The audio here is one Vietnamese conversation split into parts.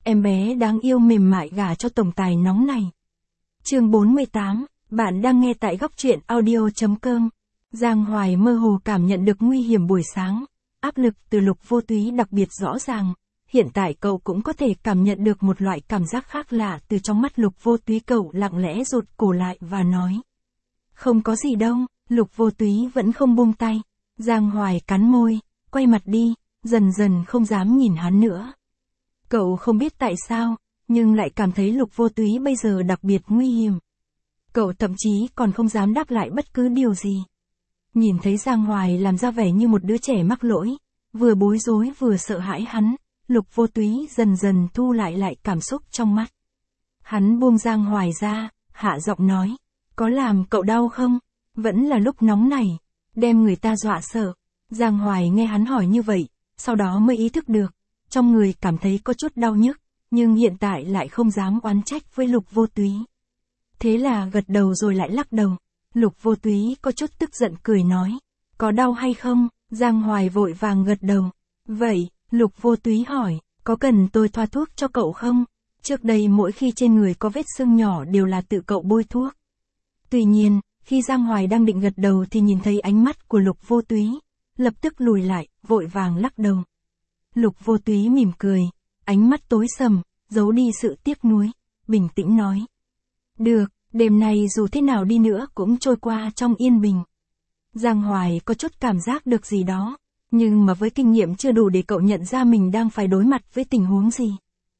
em bé đáng yêu mềm mại gả cho tổng tài nóng này. Chương 48, bạn đang nghe tại góc truyện audio.com. Giang Hoài mơ hồ cảm nhận được nguy hiểm buổi sáng, áp lực từ Lục Vô Túy đặc biệt rõ ràng. Hiện tại cậu cũng có thể cảm nhận được một loại cảm giác khác lạ từ trong mắt Lục Vô Túy. Cậu lặng lẽ rụt cổ lại và nói: không có gì đâu. Lục Vô Túy vẫn không buông tay. Giang Hoài cắn môi, quay mặt đi, dần dần không dám nhìn hắn nữa. Cậu không biết tại sao, nhưng lại cảm thấy Lục Vô Túy bây giờ đặc biệt nguy hiểm. Cậu thậm chí còn không dám đáp lại bất cứ điều gì. Nhìn thấy Giang Hoài làm ra vẻ như một đứa trẻ mắc lỗi, vừa bối rối vừa sợ hãi hắn, Lục Vô Túy dần dần thu lại cảm xúc trong mắt. Hắn buông Giang Hoài ra, hạ giọng nói: có làm cậu đau không? Vẫn là lúc nóng này, đem người ta dọa sợ. Giang Hoài nghe hắn hỏi như vậy, sau đó mới ý thức được, trong người cảm thấy có chút đau nhức, nhưng hiện tại lại không dám oán trách với Lục Vô Túy. Thế là gật đầu rồi lại lắc đầu. Lục Vô Túy có chút tức giận cười nói: có đau hay không? Giang Hoài vội vàng gật đầu. Vậy, Lục Vô Túy hỏi, có cần tôi thoa thuốc cho cậu không? Trước đây mỗi khi trên người có vết sưng nhỏ đều là tự cậu bôi thuốc. Tuy nhiên, khi Giang Hoài đang định gật đầu thì nhìn thấy ánh mắt của Lục Vô Túy, lập tức lùi lại, vội vàng lắc đầu. Lục Vô Túy mỉm cười, ánh mắt tối sầm, giấu đi sự tiếc nuối, bình tĩnh nói: được, đêm nay dù thế nào đi nữa cũng trôi qua trong yên bình. Giang Hoài có chút cảm giác được gì đó, nhưng mà với kinh nghiệm chưa đủ để cậu nhận ra mình đang phải đối mặt với tình huống gì.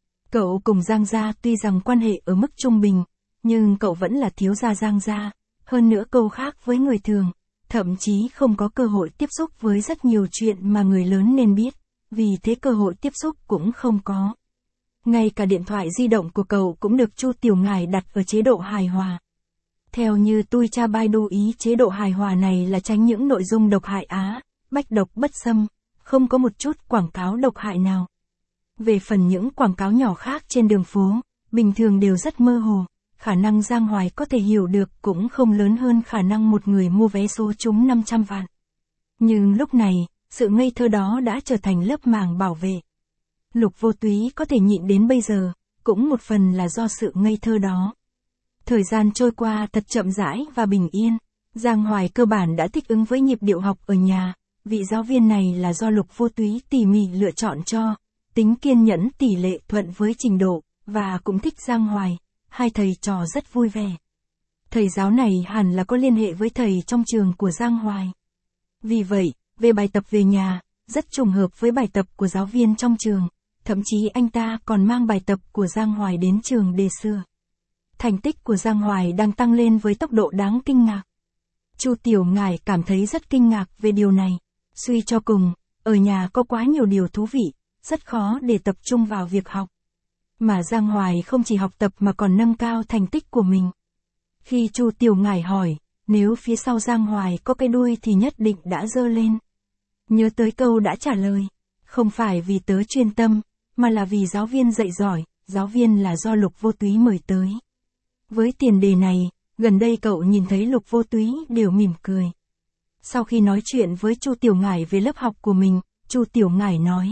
Cậu cùng Giang gia tuy rằng quan hệ ở mức trung bình, nhưng cậu vẫn là thiếu gia Giang gia, hơn nữa cậu khác với người thường, thậm chí không có cơ hội tiếp xúc với rất nhiều chuyện mà người lớn nên biết, vì thế cơ hội tiếp xúc cũng không có. Ngay cả điện thoại di động của cậu cũng được Chu Tiểu Ngải đặt ở chế độ hài hòa. Theo như tôi tra Baidu, ý chế độ hài hòa này là tránh những nội dung độc hại bách độc bất xâm, không có một chút quảng cáo độc hại nào. Về phần những quảng cáo nhỏ khác trên đường phố, bình thường đều rất mơ hồ, khả năng Giang Hoài có thể hiểu được cũng không lớn hơn khả năng một người mua vé số trúng 500 vạn. Nhưng lúc này, sự ngây thơ đó đã trở thành lớp màng bảo vệ. Lục Vô Túy có thể nhịn đến bây giờ, cũng một phần là do sự ngây thơ đó. Thời gian trôi qua thật chậm rãi và bình yên, Giang Hoài cơ bản đã thích ứng với nhịp điệu học ở nhà, vị giáo viên này là do Lục Vô Túy tỉ mỉ lựa chọn cho, tính kiên nhẫn tỷ lệ thuận với trình độ, và cũng thích Giang Hoài, hai thầy trò rất vui vẻ. Thầy giáo này hẳn là có liên hệ với thầy trong trường của Giang Hoài. Vì vậy, về bài tập về nhà, rất trùng hợp với bài tập của giáo viên trong trường, thậm chí anh ta còn mang bài tập của Giang Hoài đến trường để sửa. Thành tích của Giang Hoài đang tăng lên với tốc độ đáng kinh ngạc. Chu Tiểu Ngải cảm thấy rất kinh ngạc về điều này. Suy cho cùng, ở nhà có quá nhiều điều thú vị, rất khó để tập trung vào việc học. Mà Giang Hoài không chỉ học tập mà còn nâng cao thành tích của mình. Khi Chu Tiểu Ngải hỏi, nếu phía sau Giang Hoài có cái đuôi thì nhất định đã giơ lên. Nhớ tới câu đã trả lời, không phải vì tớ chuyên tâm, mà là vì giáo viên dạy giỏi, giáo viên là do Lục Vô Túy mời tới. Với tiền đề này, gần đây cậu nhìn thấy Lục Vô Túy đều mỉm cười. Sau khi nói chuyện với Chu Tiểu Ngải về lớp học của mình, Chu Tiểu Ngải nói: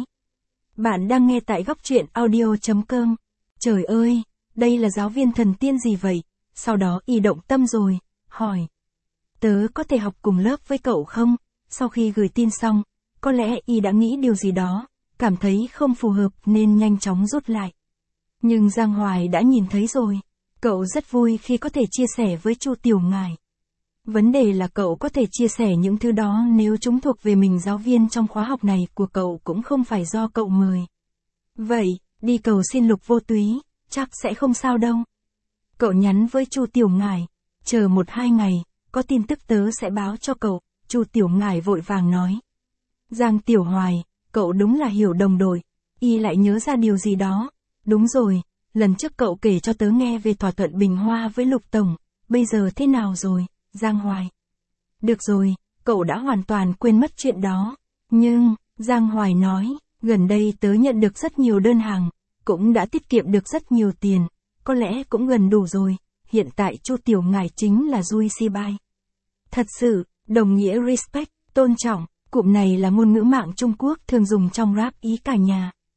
bạn đang nghe tại góc truyện audio.com. Trời ơi, đây là giáo viên thần tiên gì vậy? Sau đó y động tâm rồi, hỏi: tớ có thể học cùng lớp với cậu không? Sau khi gửi tin xong, có lẽ y đã nghĩ điều gì đó, cảm thấy không phù hợp nên nhanh chóng rút lại. Nhưng Giang Hoài đã nhìn thấy rồi. Cậu rất vui khi có thể chia sẻ với Chu Tiểu Ngải. Vấn đề là cậu có thể chia sẻ những thứ đó nếu chúng thuộc về mình. Giáo viên trong khóa học này của cậu cũng không phải do cậu mời. Vậy, đi cầu xin Lục Vô Túy, chắc sẽ không sao đâu. Cậu nhắn với Chu Tiểu Ngải, chờ 1-2 ngày, có tin tức tớ sẽ báo cho cậu. Chu Tiểu Ngải vội vàng nói. Giang Tiểu Hoài, cậu đúng là hiểu đồng đội. Y lại nhớ ra điều gì đó. Đúng rồi, lần trước cậu kể cho tớ nghe về thỏa thuận Bình Hoa với Lục Tổng, bây giờ thế nào rồi, Giang Hoài? Được rồi, cậu đã hoàn toàn quên mất chuyện đó. Nhưng, Giang Hoài nói, gần đây tớ nhận được rất nhiều đơn hàng, cũng đã tiết kiệm được rất nhiều tiền, có lẽ cũng gần đủ rồi. Hiện tại Chu Tiểu Ngải chính là Dui Si Bai. Thật sự, đồng nghĩa respect, tôn trọng, cụm này là ngôn ngữ mạng Trung Quốc thường dùng trong rap ý cả nhà.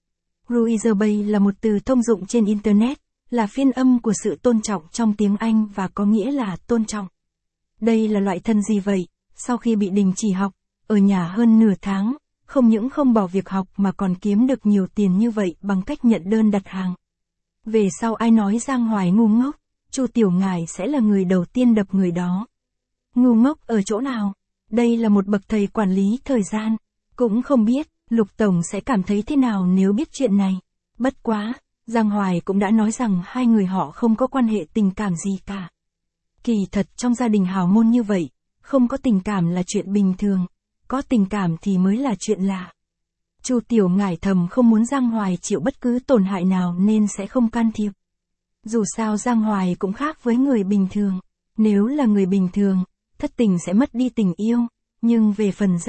Ruizerbay là một từ thông dụng trên Internet, là phiên âm của sự tôn trọng trong tiếng Anh và có nghĩa là tôn trọng. Đây là loại thân gì vậy? Sau khi bị đình chỉ học, ở nhà hơn nửa tháng, không những không bỏ việc học mà còn kiếm được nhiều tiền như vậy bằng cách nhận đơn đặt hàng. Về sau ai nói Giang Hoài ngu ngốc, Chu Tiểu Ngải sẽ là người đầu tiên đập người đó. Ngu ngốc ở chỗ nào? Đây là một bậc thầy quản lý thời gian. Cũng không biết, Lục Tổng sẽ cảm thấy thế nào nếu biết chuyện này. Bất quá, Giang Hoài cũng đã nói rằng hai người họ không có quan hệ tình cảm gì cả. Kỳ thật trong gia đình hào môn như vậy, không có tình cảm là chuyện bình thường, có tình cảm thì mới là chuyện lạ. Chu Tiểu Ngải thầm không muốn Giang Hoài chịu bất cứ tổn hại nào nên sẽ không can thiệp. Dù sao Giang Hoài cũng khác với người bình thường. Nếu là người bình thường, thất tình sẽ mất đi tình yêu, nhưng về phần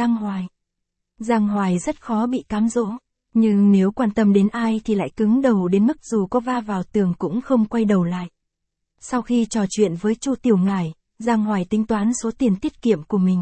Giang Hoài rất khó bị cám dỗ. Nhưng nếu quan tâm đến ai thì lại cứng đầu đến mức dù có va vào tường cũng không quay đầu lại. Sau khi trò chuyện với Chu Tiểu Ngải, Giang Hoài tính toán số tiền tiết kiệm của mình.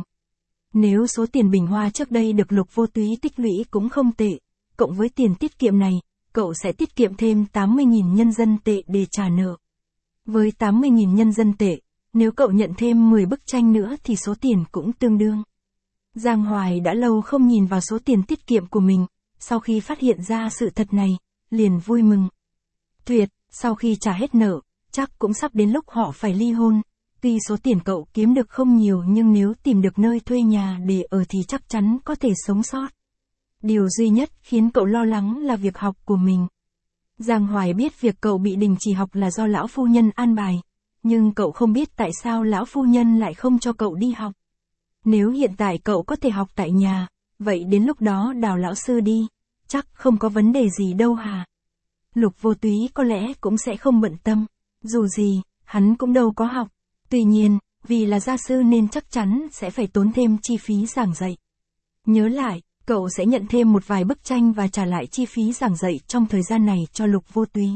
Nếu số tiền bình hoa trước đây được Lục Vô Túy tích lũy cũng không tệ, cộng với tiền tiết kiệm này, cậu sẽ tiết kiệm thêm 80.000 nhân dân tệ để trả nợ. Với 80.000 nhân dân tệ, nếu cậu nhận thêm 10 bức tranh nữa thì số tiền cũng tương đương. Giang Hoài đã lâu không nhìn vào số tiền tiết kiệm của mình, sau khi phát hiện ra sự thật này, liền vui mừng. Tuyệt, sau khi trả hết nợ, chắc cũng sắp đến lúc họ phải ly hôn. Tuy số tiền cậu kiếm được không nhiều nhưng nếu tìm được nơi thuê nhà để ở thì chắc chắn có thể sống sót. Điều duy nhất khiến cậu lo lắng là việc học của mình. Giang Hoài biết việc cậu bị đình chỉ học là do lão phu nhân an bài, nhưng cậu không biết tại sao lão phu nhân lại không cho cậu đi học. Nếu hiện tại cậu có thể học tại nhà, vậy đến lúc đó Đào lão sư đi, chắc không có vấn đề gì đâu hả? Lục Vô Túy có lẽ cũng sẽ không bận tâm, dù gì, hắn cũng đâu có học. Tuy nhiên, vì là gia sư nên chắc chắn sẽ phải tốn thêm chi phí giảng dạy. Nhớ lại, cậu sẽ nhận thêm một vài bức tranh và trả lại chi phí giảng dạy trong thời gian này cho Lục Vô Túy.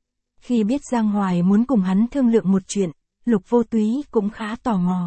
Khi biết Giang Hoài muốn cùng hắn thương lượng một chuyện, Lục Vô Túy cũng khá tò mò.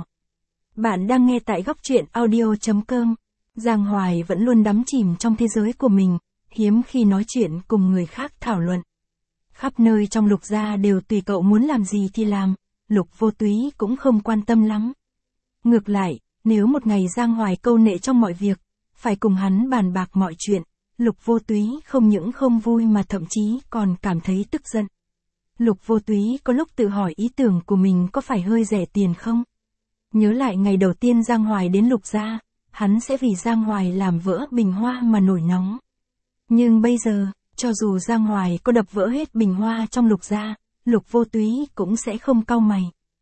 Bạn đang nghe tại góc truyện audio.com. Giang Hoài vẫn luôn đắm chìm trong thế giới của mình, hiếm khi nói chuyện cùng người khác thảo luận. Khắp nơi trong Lục gia đều tùy cậu muốn làm gì thì làm, Lục Vô Túy cũng không quan tâm lắm. Ngược lại, nếu một ngày Giang Hoài câu nệ trong mọi việc, phải cùng hắn bàn bạc mọi chuyện, Lục Vô Túy không những không vui mà thậm chí còn cảm thấy tức giận. Lục Vô Túy có lúc tự hỏi ý tưởng của mình có phải hơi rẻ tiền không? Nhớ lại ngày đầu tiên Giang Hoài đến Lục gia, hắn sẽ vì Giang Hoài làm vỡ bình hoa mà nổi nóng. Nhưng bây giờ, cho dù Giang Hoài có đập vỡ hết bình hoa trong Lục gia, Lục Vô Túy cũng sẽ không cau mày.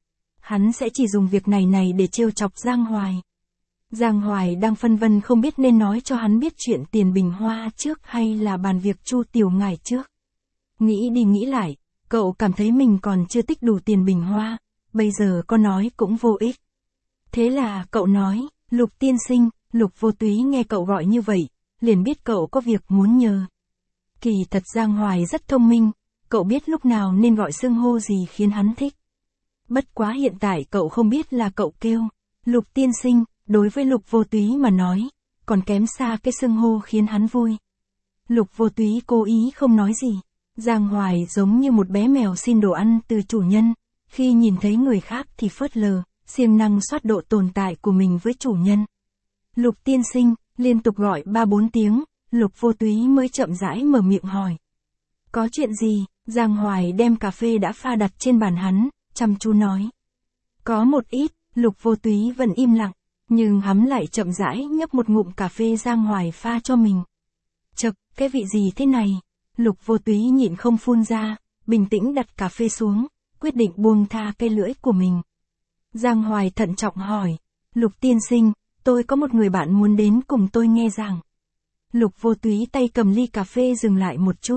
Hắn sẽ chỉ dùng việc này để trêu chọc Giang Hoài. Giang Hoài đang phân vân không biết nên nói cho hắn biết chuyện tiền bình hoa trước hay là bàn việc Chu Tiểu Ngải trước. Nghĩ đi nghĩ lại, cậu cảm thấy mình còn chưa tích đủ tiền bình hoa, bây giờ có nói cũng vô ích. Thế là cậu nói, Lục tiên sinh. Lục Vô Túy nghe cậu gọi như vậy, liền biết cậu có việc muốn nhờ. Kỳ thật Giang Hoài rất thông minh, cậu biết lúc nào nên gọi xưng hô gì khiến hắn thích. Bất quá hiện tại cậu không biết là cậu kêu Lục tiên sinh, đối với Lục Vô Túy mà nói, còn kém xa cái xưng hô khiến hắn vui. Lục Vô Túy cố ý không nói gì. Giang Hoài giống như một bé mèo xin đồ ăn từ chủ nhân, khi nhìn thấy người khác thì phớt lờ, siêng năng soát độ tồn tại của mình với chủ nhân. Lục tiên sinh, liên tục gọi 3-4 tiếng, Lục Vô Túy mới chậm rãi mở miệng hỏi. Có chuyện gì? Giang Hoài đem cà phê đã pha đặt trên bàn hắn, chăm chú nói. Có một ít. Lục Vô Túy vẫn im lặng, nhưng hắn lại chậm rãi nhấp một ngụm cà phê Giang Hoài pha cho mình. Chậc, cái vị gì thế này? Lục Vô Túy nhịn không phun ra, bình tĩnh đặt cà phê xuống, quyết định buông tha cây lưỡi của mình. Giang Hoài thận trọng hỏi, Lục tiên sinh, tôi có một người bạn muốn đến cùng tôi nghe giảng. Lục Vô Túy tay cầm ly cà phê dừng lại một chút.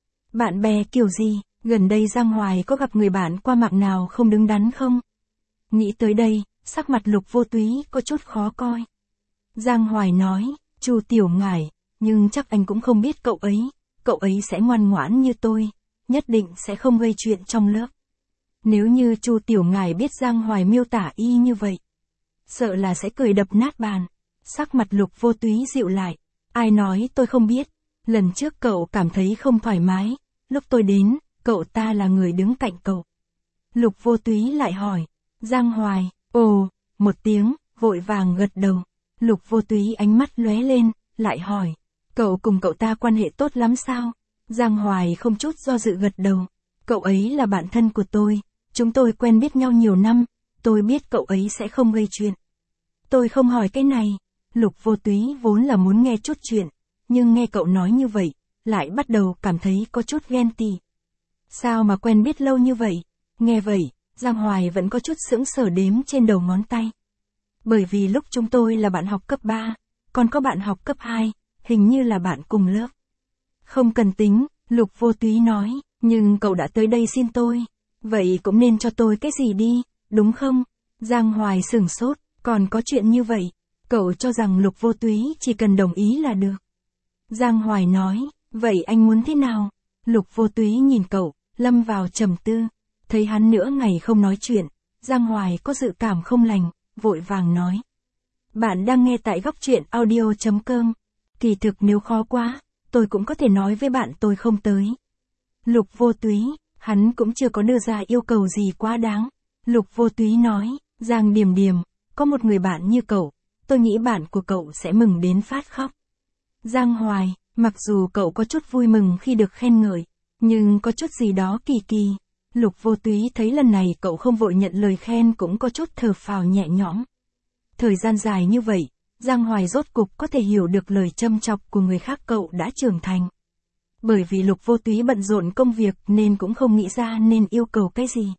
Bạn bè kiểu gì? Gần đây Giang Hoài có gặp người bạn qua mạng nào không đứng đắn không? Nghĩ tới đây, sắc mặt Lục Vô Túy có chút khó coi. Giang Hoài nói, Chu Tiểu Ngải, nhưng chắc anh cũng không biết cậu ấy sẽ ngoan ngoãn như tôi, nhất định sẽ không gây chuyện trong lớp. Nếu như Chu Tiểu Ngải biết Giang Hoài miêu tả y như vậy, sợ là sẽ cười đập nát bàn. Sắc mặt Lục Vô Túy dịu lại, ai nói tôi không biết. Lần trước cậu cảm thấy không thoải mái, lúc tôi đến, cậu ta là người đứng cạnh cậu. Lục Vô Túy lại hỏi. Giang Hoài, ồ, một tiếng, vội vàng gật đầu. Lục Vô Túy ánh mắt lóe lên, lại hỏi. Cậu cùng cậu ta quan hệ tốt lắm sao? Giang Hoài không chút do dự gật đầu. Cậu ấy là bạn thân của tôi, chúng tôi quen biết nhau nhiều năm, tôi biết cậu ấy sẽ không gây chuyện. Tôi không hỏi cái này. Lục Vô Túy vốn là muốn nghe chút chuyện, nhưng nghe cậu nói như vậy, lại bắt đầu cảm thấy có chút ghen tị. Sao mà quen biết lâu như vậy? Nghe vậy, Giang Hoài vẫn có chút sững sờ đếm trên đầu ngón tay. Bởi vì lúc chúng tôi là bạn học cấp 3, còn có bạn học cấp 2, hình như là bạn cùng lớp. Không cần tính, Lục Vô Túy nói, nhưng cậu đã tới đây xin tôi, vậy cũng nên cho tôi cái gì đi, đúng không? Giang Hoài sửng sốt, còn có chuyện như vậy, cậu cho rằng Lục Vô Túy chỉ cần đồng ý là được. Giang Hoài nói, vậy anh muốn thế nào? Lục Vô Túy nhìn cậu, lâm vào trầm tư, thấy hắn nửa ngày không nói chuyện, Giang Hoài có dự cảm không lành, vội vàng nói. Bạn đang nghe tại góc truyện audio.com, kỳ thực nếu khó quá, tôi cũng có thể nói với bạn tôi không tới. Lục Vô Túy, hắn cũng chưa có đưa ra yêu cầu gì quá đáng. Lục Vô Túy nói, Giang Điềm Điềm, có một người bạn như cậu, tôi nghĩ bạn của cậu sẽ mừng đến phát khóc. Giang Hoài, mặc dù cậu có chút vui mừng khi được khen ngợi, nhưng có chút gì đó kỳ kỳ. Lục Vô Túy thấy lần này cậu không vội nhận lời khen cũng có chút thở phào nhẹ nhõm. Thời gian dài như vậy, Giang Hoài rốt cục có thể hiểu được lời châm chọc của người khác, cậu đã trưởng thành. Bởi vì Lục Vô Túy bận rộn công việc nên cũng không nghĩ ra nên yêu cầu cái gì.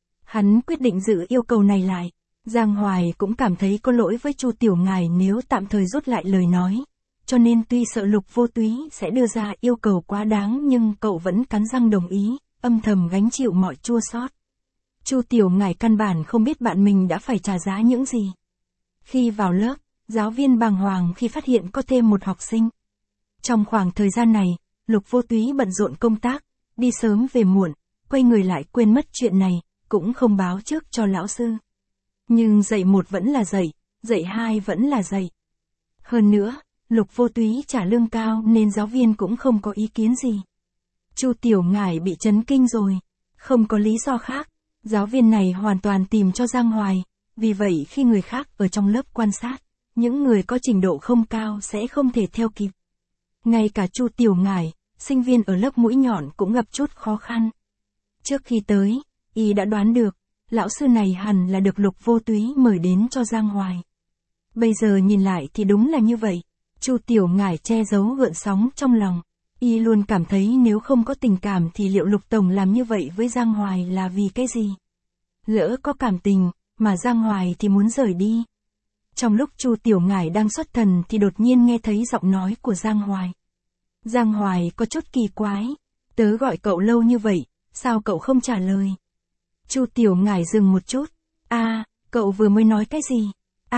Hắn quyết định giữ yêu cầu này lại. Giang Hoài cũng cảm thấy có lỗi với Chu Tiểu Ngải nếu tạm thời rút lại lời nói. Cho nên tuy sợ Lục Vô Túy sẽ đưa ra yêu cầu quá đáng nhưng cậu vẫn cắn răng đồng ý, âm thầm gánh chịu mọi chua xót. Chu Tiểu Ngải căn bản không biết bạn mình đã phải trả giá những gì. Khi vào lớp, giáo viên bàng hoàng khi phát hiện có thêm một học sinh. Trong khoảng thời gian này, Lục Vô Túy bận rộn công tác, đi sớm về muộn, quay người lại quên mất chuyện này, cũng không báo trước cho lão sư. Nhưng dạy một vẫn là dạy hai vẫn là dạy. Hơn nữa, Lục Vô Túy trả lương cao nên giáo viên cũng không có ý kiến gì. Chu Tiểu Ngải bị chấn kinh rồi, không có lý do khác, giáo viên này hoàn toàn tìm cho Giang Hoài, vì vậy khi người khác ở trong lớp quan sát, những người có trình độ không cao sẽ không thể theo kịp. Ngay cả Chu Tiểu Ngải, sinh viên ở lớp mũi nhọn cũng gặp chút khó khăn. Trước khi tới, y đã đoán được, lão sư này hẳn là được Lục Vô Túy mời đến cho Giang Hoài. Bây giờ nhìn lại thì đúng là như vậy. Chu Tiểu Ngải che giấu gợn sóng trong lòng. Y luôn cảm thấy nếu không có tình cảm thì liệu Lục Tổng làm như vậy với Giang Hoài là vì cái gì? Lỡ có cảm tình, mà Giang Hoài thì muốn rời đi. Trong lúc Chu Tiểu Ngải đang xuất thần thì đột nhiên nghe thấy giọng nói của Giang Hoài. Giang Hoài có chút kỳ quái. Tớ gọi cậu lâu như vậy, sao cậu không trả lời? Chu Tiểu Ngải dừng một chút. Cậu vừa mới nói cái gì?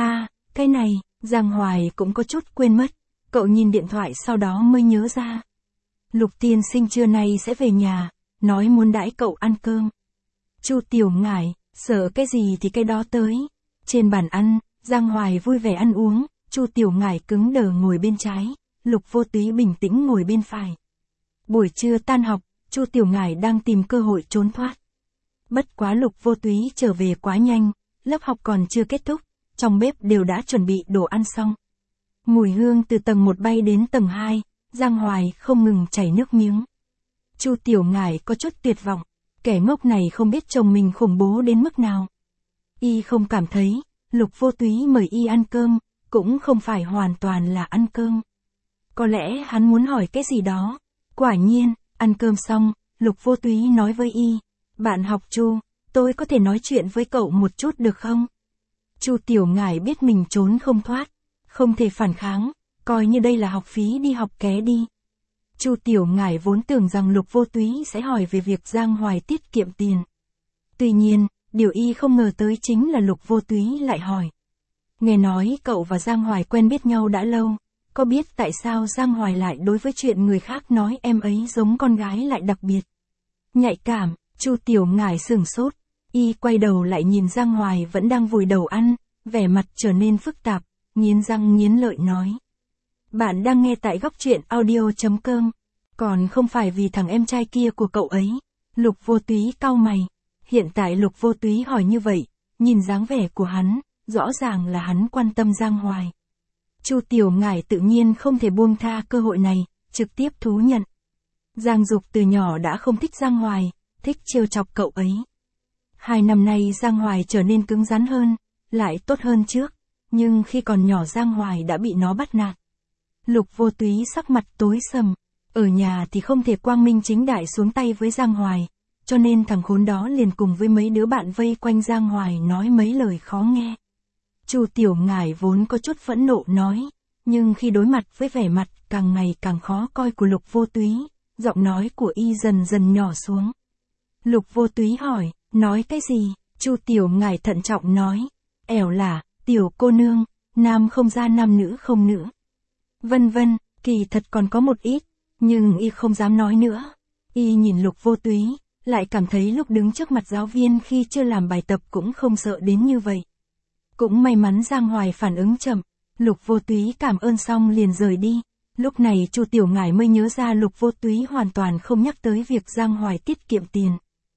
Cái này, Giang Hoài cũng có chút quên mất. Cậu nhìn điện thoại sau đó mới nhớ ra. Lục tiên sinh trưa nay sẽ về nhà, nói muốn đãi cậu ăn cơm. Chu Tiểu Ngải, sợ cái gì thì cái đó tới. Trên bàn ăn, Giang Hoài vui vẻ ăn uống, Chu Tiểu Ngải cứng đờ ngồi bên trái, Lục Vô Túy bình tĩnh ngồi bên phải. Buổi trưa tan học, Chu Tiểu Ngải đang tìm cơ hội trốn thoát. Bất quá Lục Vô Túy trở về quá nhanh, lớp học còn chưa kết thúc, trong bếp đều đã chuẩn bị đồ ăn xong. Mùi hương từ tầng 1 bay đến tầng 2, Giang Hoài không ngừng chảy nước miếng. Chu Tiểu Ngải có chút tuyệt vọng, kẻ ngốc này không biết chồng mình khủng bố đến mức nào. Y không cảm thấy, Lục Vô Túy mời y ăn cơm, cũng không phải hoàn toàn là ăn cơm. Có lẽ hắn muốn hỏi cái gì đó. Quả nhiên, ăn cơm xong, Lục Vô Túy nói với y, bạn học Chu, tôi có thể nói chuyện với cậu một chút được không? Chu Tiểu Ngải biết mình trốn không thoát, không thể phản kháng, coi như đây là học phí đi học ké đi. Chu Tiểu Ngải vốn tưởng rằng Lục Vô Túy sẽ hỏi về việc Giang Hoài tiết kiệm tiền. Tuy nhiên, điều y không ngờ tới chính là Lục Vô Túy lại hỏi. Nghe nói cậu và Giang Hoài quen biết nhau đã lâu, có biết tại sao Giang Hoài lại đối với chuyện người khác nói em ấy giống con gái lại đặc biệt? Nhạy cảm, Chu Tiểu Ngải sửng sốt, y quay đầu lại nhìn Giang Hoài vẫn đang vùi đầu ăn, vẻ mặt trở nên phức tạp, nghiến răng nghiến lợi nói. Bạn đang nghe tại góc truyện audio.com. Còn không phải vì thằng em trai kia của cậu ấy. Lục Vô Túy cau mày. Hiện tại Lục Vô Túy hỏi như vậy, nhìn dáng vẻ của hắn, rõ ràng là hắn quan tâm Giang Hoài. Chu Tiểu Ngải tự nhiên không thể buông tha cơ hội này, trực tiếp thú nhận. Giang Dục từ nhỏ đã không thích Giang Hoài, thích trêu chọc cậu ấy. 2 năm nay Giang Hoài trở nên cứng rắn hơn, lại tốt hơn trước, nhưng khi còn nhỏ Giang Hoài đã bị nó bắt nạt. Lục Vô Túy sắc mặt tối sầm, ở nhà thì không thể quang minh chính đại xuống tay với Giang Hoài, cho nên thằng khốn đó liền cùng với mấy đứa bạn vây quanh Giang Hoài nói mấy lời khó nghe. Chu Tiểu Ngải vốn có chút phẫn nộ nói, nhưng khi đối mặt với vẻ mặt càng ngày càng khó coi của Lục Vô Túy, giọng nói của y dần dần nhỏ xuống. Lục Vô Túy hỏi, nói cái gì? Chu Tiểu Ngải thận trọng nói, ẻo là, tiểu cô nương, nam không ra nam nữ không nữ. Vân vân, kỳ thật còn có một ít, nhưng y không dám nói nữa. Y nhìn Lục Vô Túy, lại cảm thấy lúc đứng trước mặt giáo viên khi chưa làm bài tập cũng không sợ đến như vậy. Cũng may mắn Giang Hoài phản ứng chậm, Lục Vô Túy cảm ơn xong liền rời đi. Lúc này Chu Tiểu Ngải mới nhớ ra Lục Vô Túy hoàn toàn không nhắc tới việc Giang Hoài tiết kiệm tiền.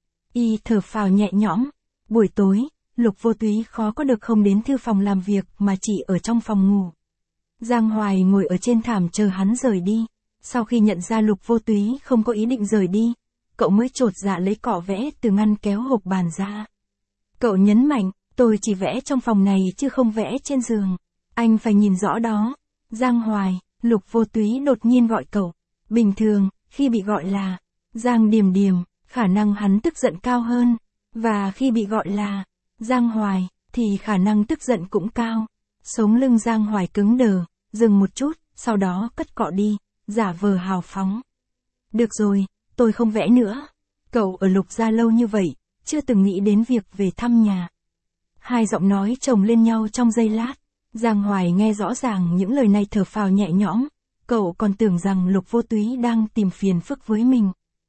Y thở phào nhẹ nhõm. Buổi tối, Lục Vô Túy khó có được không đến thư phòng làm việc mà chỉ ở trong phòng ngủ. Giang Hoài ngồi ở trên thảm chờ hắn rời đi. Sau khi nhận ra Lục Vô Túy không có ý định rời đi, cậu mới chột dạ lấy cọ vẽ từ ngăn kéo hộp bàn ra. Cậu nhấn mạnh, tôi chỉ vẽ trong phòng này chứ không vẽ trên giường. Anh phải nhìn rõ đó. Giang Hoài, Lục Vô Túy đột nhiên gọi cậu. Bình thường, khi bị gọi là Giang Điềm Điềm, khả năng hắn tức giận cao hơn. Và khi bị gọi là Giang Hoài, thì khả năng tức giận cũng cao. Sống lưng Giang Hoài cứng đờ, dừng một chút, sau đó cất cọ đi, giả vờ hào phóng. Được rồi, tôi không vẽ nữa. Cậu ở Lục gia lâu như vậy, chưa từng nghĩ đến việc về thăm nhà. Hai giọng nói chồng lên nhau trong giây lát. Giang Hoài nghe rõ ràng những lời này thở phào nhẹ nhõm. Cậu còn tưởng rằng Lục Vô Túy đang tìm phiền phức với mình.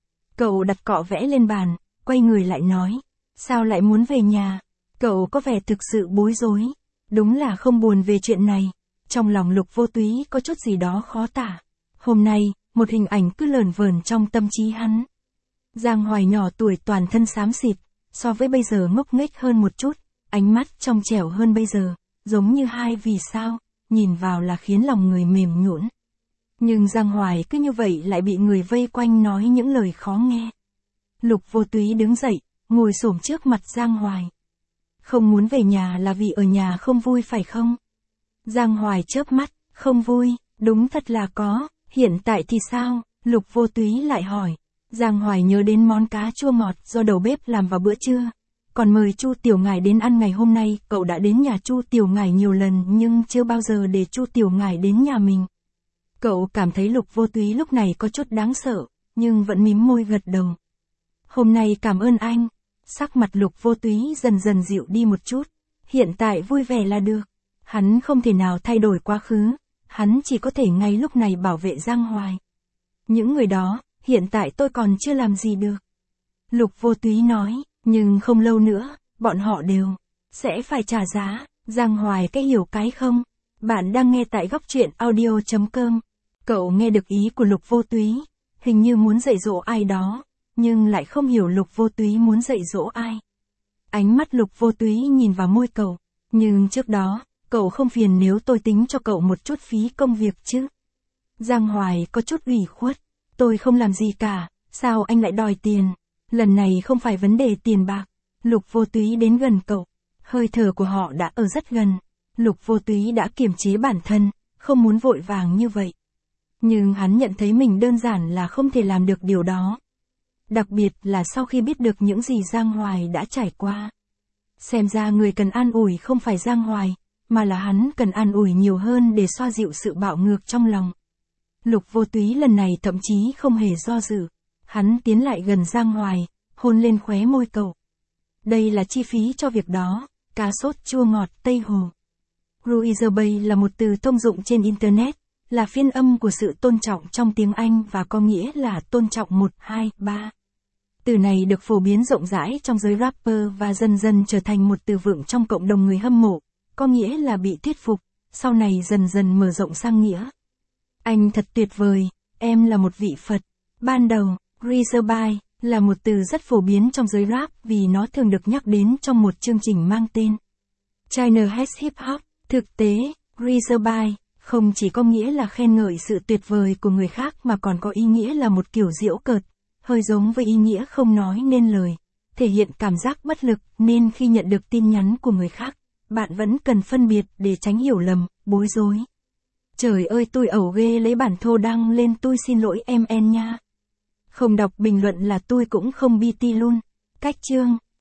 Cậu đặt cọ vẽ lên bàn, quay người lại nói. Sao lại muốn về nhà? Cậu có vẻ thực sự bối rối. Đúng là không buồn về chuyện này. Trong lòng Lục Vô Túy có chút gì đó khó tả. Hôm nay, một hình ảnh cứ lờn vờn trong tâm trí hắn. Giang Hoài nhỏ tuổi toàn thân xám xịt, so với bây giờ ngốc nghếch hơn một chút, ánh mắt trong trẻo hơn bây giờ, giống như hai vì sao, nhìn vào là khiến lòng người mềm nhũn. Nhưng Giang Hoài cứ như vậy lại bị người vây quanh nói những lời khó nghe. Lục Vô Túy đứng dậy, ngồi xổm trước mặt Giang Hoài. Không muốn về nhà là vì ở nhà không vui phải không? Giang Hoài chớp mắt, không vui, đúng thật là có, hiện tại thì sao? Lục Vô Túy lại hỏi. Giang Hoài nhớ đến món cá chua ngọt do đầu bếp làm vào bữa trưa. Còn mời Chu Tiểu Ngải đến ăn ngày hôm nay, cậu đã đến nhà Chu Tiểu Ngải nhiều lần nhưng chưa bao giờ để Chu Tiểu Ngải đến nhà mình. Cậu cảm thấy Lục Vô Túy lúc này có chút đáng sợ, nhưng vẫn mím môi gật đầu. Hôm nay cảm ơn anh. Sắc mặt Lục Vô Túy dần dần dịu đi một chút. Hiện tại vui vẻ là được. Hắn không thể nào thay đổi quá khứ. Hắn chỉ có thể ngay lúc này bảo vệ Giang Hoài. Những người đó, hiện tại tôi còn chưa làm gì được. Lục Vô Túy nói, nhưng không lâu nữa, bọn họ đều sẽ phải trả giá. Giang Hoài cái hiểu cái không? Bạn đang nghe tại góc truyện audio.com. Cậu nghe được ý của Lục Vô Túy, hình như muốn dạy dỗ ai đó, nhưng lại không hiểu Lục Vô Túy muốn dạy dỗ ai. Ánh mắt Lục Vô Túy nhìn vào môi cậu, nhưng trước đó, cậu không phiền nếu tôi tính cho cậu một chút phí công việc chứ? Giang Hoài có chút ủy khuất, tôi không làm gì cả, sao anh lại đòi tiền? Lần này không phải vấn đề tiền bạc. Lục Vô Túy đến gần cậu, hơi thở của họ đã ở rất gần. Lục Vô Túy đã kiềm chế bản thân, không muốn vội vàng như vậy. Nhưng hắn nhận thấy mình đơn giản là không thể làm được điều đó. Đặc biệt là sau khi biết được những gì Giang Hoài đã trải qua. Xem ra người cần an ủi không phải Giang Hoài, mà là hắn cần an ủi nhiều hơn để xoa dịu sự bạo ngược trong lòng. Lục Vô Túy lần này thậm chí không hề do dự. Hắn tiến lại gần Giang Hoài, hôn lên khóe môi cậu. Đây là chi phí cho việc đó, cá sốt chua ngọt Tây Hồ. Ruizer Bay là một từ thông dụng trên Internet, là phiên âm của sự tôn trọng trong tiếng Anh và có nghĩa là tôn trọng 1, 2, 3. Từ này được phổ biến rộng rãi trong giới rapper và dần dần trở thành một từ vựng trong cộng đồng người hâm mộ, có nghĩa là bị thuyết phục, sau này dần dần mở rộng sang nghĩa Anh thật tuyệt vời, em là một vị Phật. Ban đầu, Razorby là một từ rất phổ biến trong giới rap vì nó thường được nhắc đến trong một chương trình mang tên China Has Hip Hop. Thực tế, Razorby không chỉ có nghĩa là khen ngợi sự tuyệt vời của người khác mà còn có ý nghĩa là một kiểu giễu cợt, hơi giống với ý nghĩa không nói nên lời, thể hiện cảm giác bất lực nên khi nhận được tin nhắn của người khác, bạn vẫn cần phân biệt để tránh hiểu lầm, bối rối. Trời ơi tôi ẩu ghê lấy bản thô đăng lên tôi xin lỗi em en nha. Không đọc bình luận là tôi cũng không BT luôn. Cách chương